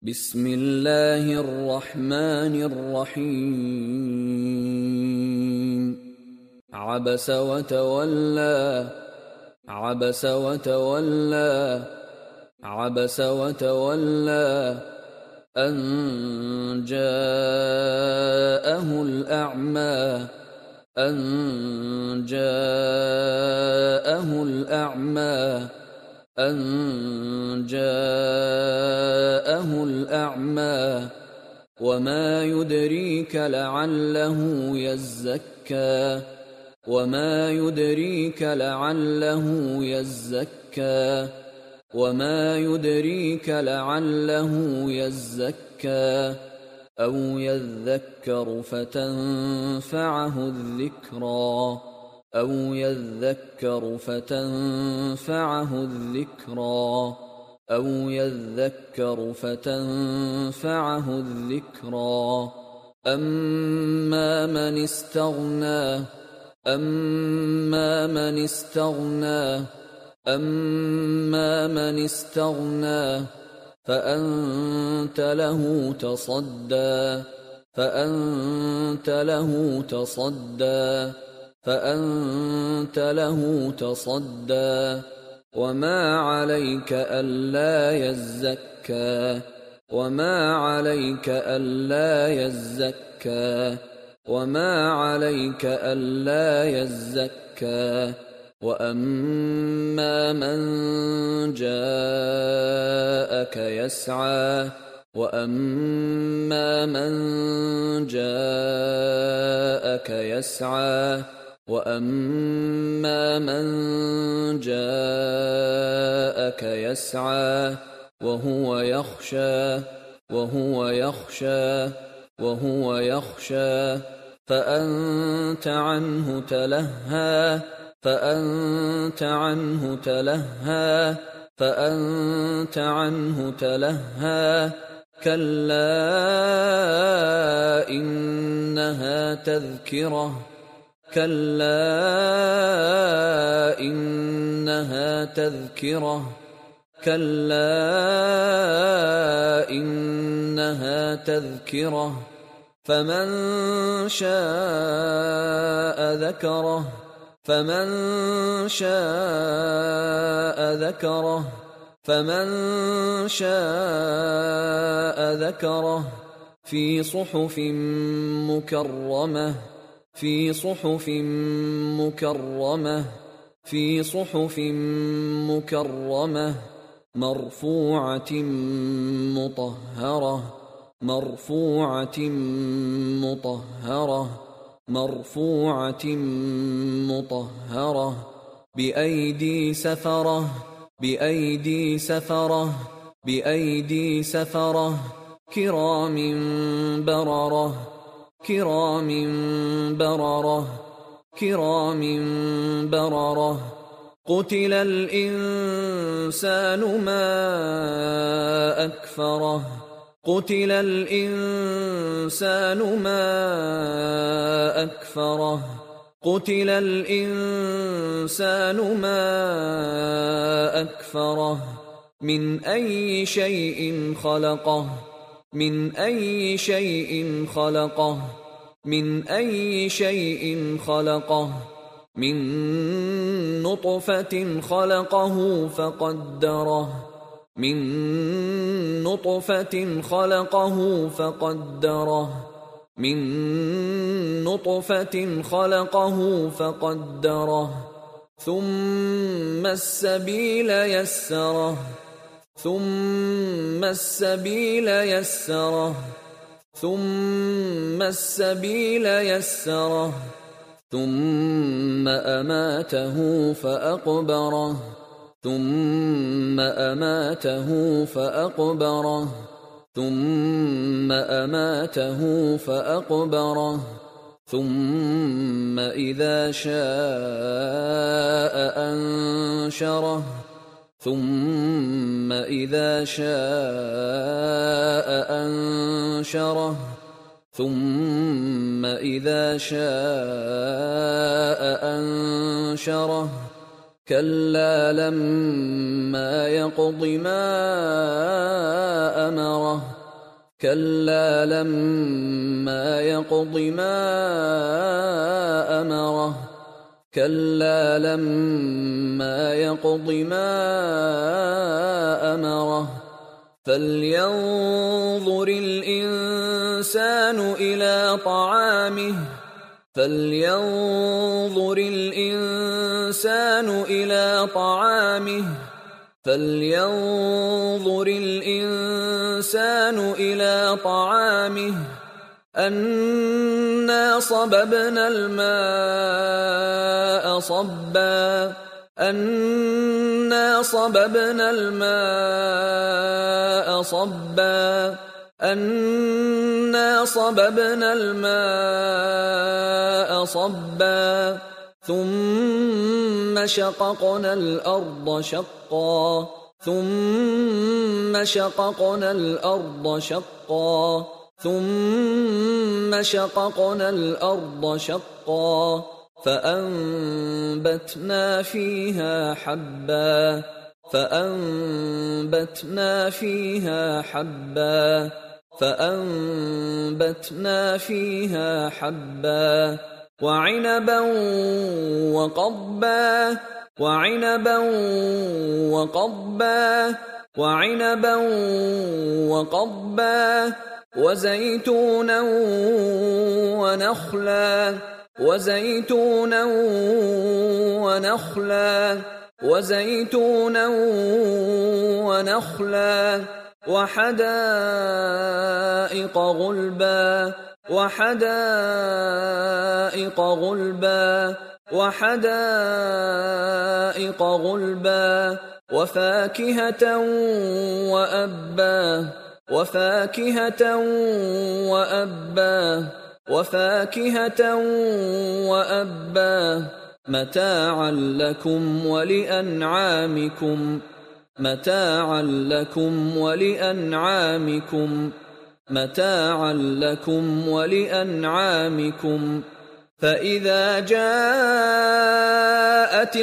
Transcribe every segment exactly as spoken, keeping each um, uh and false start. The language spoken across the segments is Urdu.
بسم الله الرحمن الرحيم عبس وتولى عبس وتولى عبس وتولى أن جاءه الأعمى أن جاءه الأعمى أن جاءه الأعمى وما يدريك لعله يزكى وما يدريك لعله يزكى وما يدريك لعله يزكى أو يذكر فتنفعه الذكرى أو يذكر فتنفعه الذكرى أو يذكر فتنفعه الذكرى أما من استغنى أما من استغنى أما من استغنى فأنت له تصدى فأنت له تصدى فأنت له تصدى وما عليك ألا يزكى وما عليك ألا يزكى وما عليك ألا يزكى وأما من جاءك يسعى وأما من جاءك يسعى وأما من جاءك يسعى وهو يخشى وهو يخشى وهو يخشى فأنت عنه تلهى فأنت عنه تلهى فأنت عنه تلهى كلا إنها تذكرة كلا إنها تذكرة كلا إنها تذكرة فمن شاء ذكره فمن شاء ذكره فمن شاء ذكره في صحف مكرمة في صحف مكرمة في صحف مكرمة مرفوعة مطهرة مرفوعة مطهرة مرفوعة مطهرة بأيدي سفرة بأيدي سفرة بأيدي سفرة كرام بررة كرام بررة كرام بررة قتل الإنسان ما أكفره قتل الإنسان ما أكفره قتل الإنسان ما أكفره من أي شيء خلقه من أي شيء خلقه من أي شيء خلقه من نطفة خلقه فقدره من نطفة خلقه فقدره من نطفة خلقه فقدره ثم السبيل يسره ثم السبيل يسره ثم السبيل يسره ثم أماته فأقبره ثم أماته فأقبره ثم أماته فأقبره ثم إذا شاء أنشره ثم إذا شاء أنشره ثم إذا شاء أنشره كلا لما يقض ما أمره كلا لما يقض ما أمره كلا لما يقض ما أمره فلينظر الإنسان إلى طعامه فلينظر الإنسان إلى طعامه فلينظر الإنسان إلى طعامه أنا صببنا الماء صبا أنا صببنا الماء صبا أنا صببنا الماء صبا ثم شققنا الأرض شقا ثم شققنا الأرض شقا ثم شققنا الأرض شقا فأنبتنا فيها حبا فأنبتنا فيها حبا فأنبتنا فيها حبا وعنبا وقضبا وعنبا وقضبا وعنبا وقضبا وزيتونا ونخلا وزيتونا ونخلا وزيتونا ونخلا وحدائق غلبا وحدائق غلبا وحدائق غلبا وفاكهة وأبا وفاكهة وأبا وفاكهة وأبا متاعا لكم ولأنعامكم متاعا لكم ولأنعامكم متاعا لكم ولأنعامكم فإذا جاءت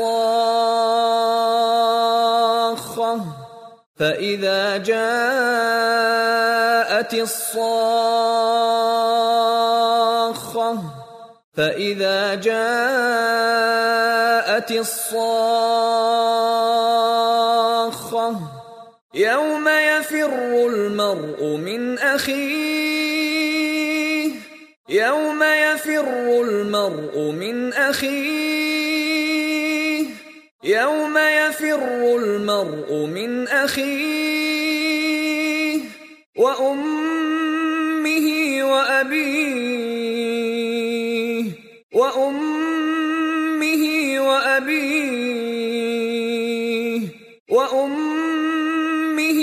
الصاخة فإذا جاءت الصاخة فإذا جاءت الصاخة يوم يفر المرء من أخيه يوم يفر المرء من أخيه يوم يفر المرء من أخيه وأمه وأبيه وأمه وأبيه وأمه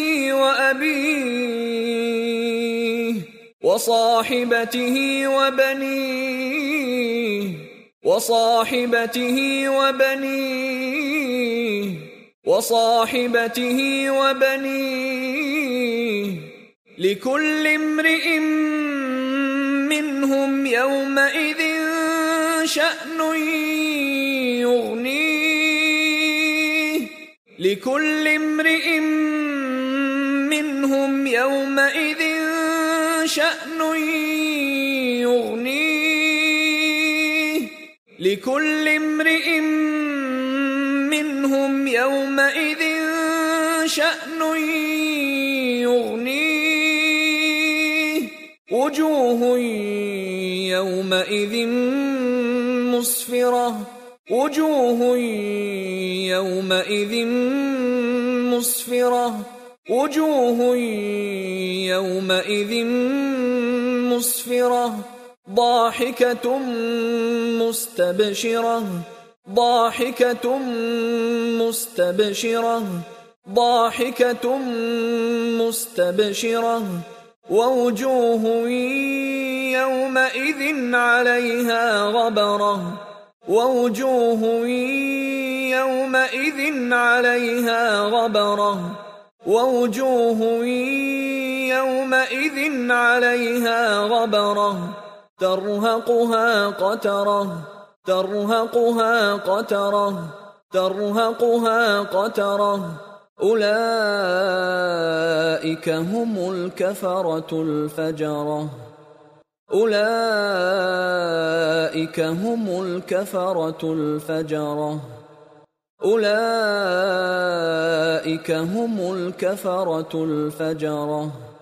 وأبيه وصاحبته وبنيه وصاحبته وبنيه وصاحبته وبنيه لكل امرئ منهم يومئذ شأن يغنيه لكل امرئ منهم يومئذ شأن يغنيه لكل امرئ منهم يومئذ شأن يغنيه وجوه يومئذ مسفرة وجوه يومئذ مسفرة وجوه يومئذ مسفرة ضاحكة مستبشرة ضاحكة مستبشرة ضاحكة مستبشرة ووجوه يومئذ عليها غبرة ووجوه يومئذ عليها غبرة ووجوه يومئذ عليها غبرة ترهقها قترة ترهقها قترة ترهقها قترة أولئك هم الكفرة الفجرة أولئك هم الكفرة الفجرة أولئك هم الكفرة الفجرة